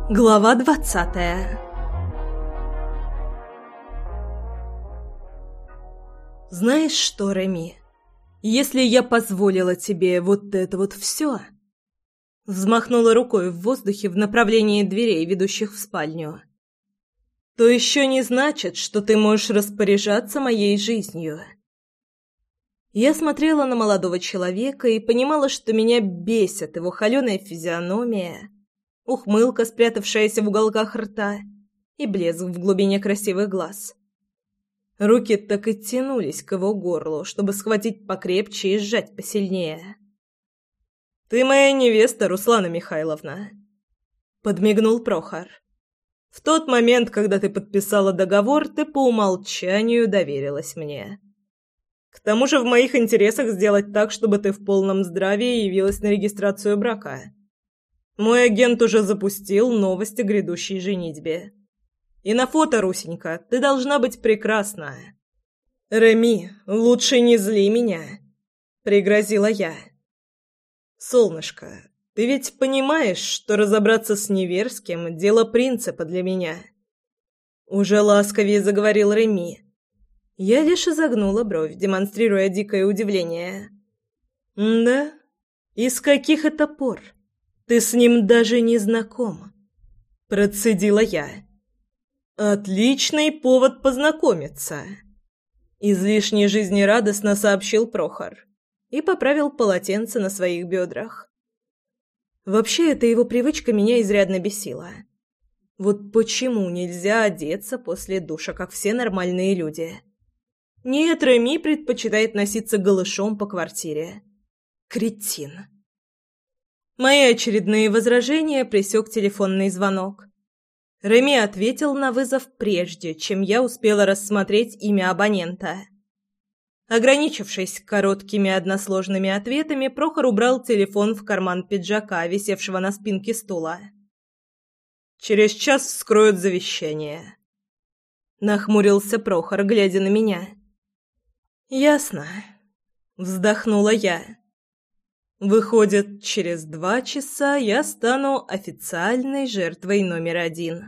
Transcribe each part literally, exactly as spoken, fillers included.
Глава двадцатая. «Знаешь что, Реми, если я позволила тебе вот это вот все...» Взмахнула рукой в воздухе в направлении дверей, ведущих в спальню. «То еще не значит, что ты можешь распоряжаться моей жизнью». Я смотрела на молодого человека и понимала, что меня бесит его холеная физиономия, ухмылка, спрятавшаяся в уголках рта, и блеск в глубине красивых глаз. Руки так и тянулись к его горлу, чтобы схватить покрепче и сжать посильнее. «Ты моя невеста, Руслана Михайловна», — подмигнул Прохор. «В тот момент, когда ты подписала договор, ты по умолчанию доверилась мне. К тому же в моих интересах сделать так, чтобы ты в полном здравии явилась на регистрацию брака. Мой агент уже запустил новости о грядущей женитьбе. И на фото, Русенька, ты должна быть прекрасна. Реми, лучше не зли меня», — пригрозила я. «Солнышко, ты ведь понимаешь, что разобраться с Неверским — дело принципа для меня?» Уже ласковее заговорил Реми. Я лишь изогнула бровь, демонстрируя дикое удивление. «Да? И с каких это пор? Ты с ним даже не знаком», — процедила я. «Отличный повод познакомиться», — излишне жизнерадостно сообщил Прохор и поправил полотенце на своих бедрах. Вообще, эта его привычка меня изрядно бесила. Вот почему нельзя одеться после душа, как все нормальные люди? Нет, Реми предпочитает носиться голышом по квартире. Кретин. Мои очередные возражения пресек телефонный звонок. Реми ответил на вызов прежде, чем я успела рассмотреть имя абонента. Ограничившись короткими односложными ответами, Прохор убрал телефон в карман пиджака, висевшего на спинке стула. «Через час вскроют завещание», — нахмурился Прохор, глядя на меня. «Ясно», — вздохнула я. «Выходит, через два часа я стану официальной жертвой номер один.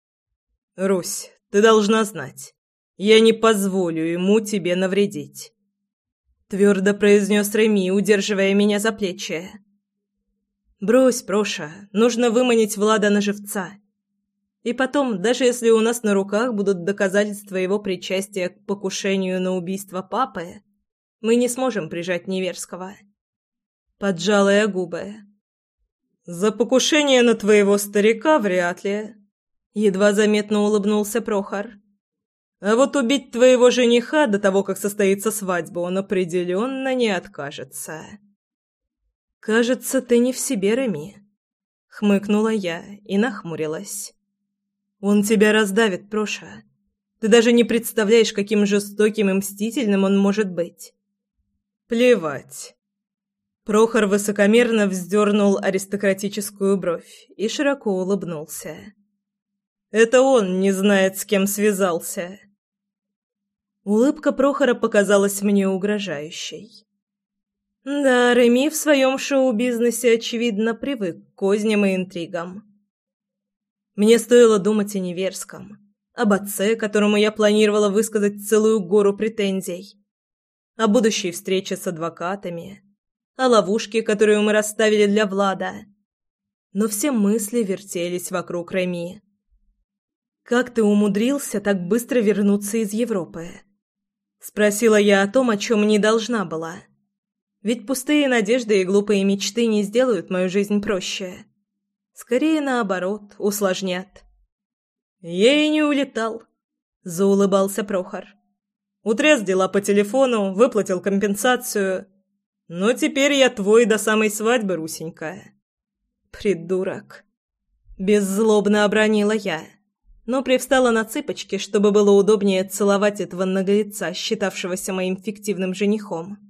Русь, ты должна знать, я не позволю ему тебе навредить», — твердо произнес Реми, удерживая меня за плечи. «Брось, Проша, нужно выманить Влада на живца. И потом, даже если у нас на руках будут доказательства его причастия к покушению на убийство папы, мы не сможем прижать Неверского». Поджала я губы. «За покушение на твоего старика вряд ли», — едва заметно улыбнулся Прохор. «А вот убить твоего жениха до того, как состоится свадьба, он определенно не откажется». «Кажется, ты не в себе, Реми», — хмыкнула я и нахмурилась. «Он тебя раздавит, Проша. Ты даже не представляешь, каким жестоким и мстительным он может быть». «Плевать». Прохор высокомерно вздернул аристократическую бровь и широко улыбнулся. «Это он не знает, с кем связался». Улыбка Прохора показалась мне угрожающей. Да, Реми в своем шоу-бизнесе, очевидно, привык к козням и интригам. Мне стоило думать о Неверском, об отце, которому я планировала высказать целую гору претензий, о будущей встрече с адвокатами, о ловушке, которую мы расставили для Влада. Но все мысли вертелись вокруг Реми. «Как ты умудрился так быстро вернуться из Европы?» Спросила я о том, о чем не должна была. Ведь пустые надежды и глупые мечты не сделают мою жизнь проще. Скорее, наоборот, усложнят. «Я и не улетал», — заулыбался Прохор. «Утряс дела по телефону, выплатил компенсацию. Но теперь я твой до самой свадьбы, Русенька». «Придурок», — беззлобно обронила я, но привстала на цыпочки, чтобы было удобнее целовать этого наглеца, считавшегося моим фиктивным женихом.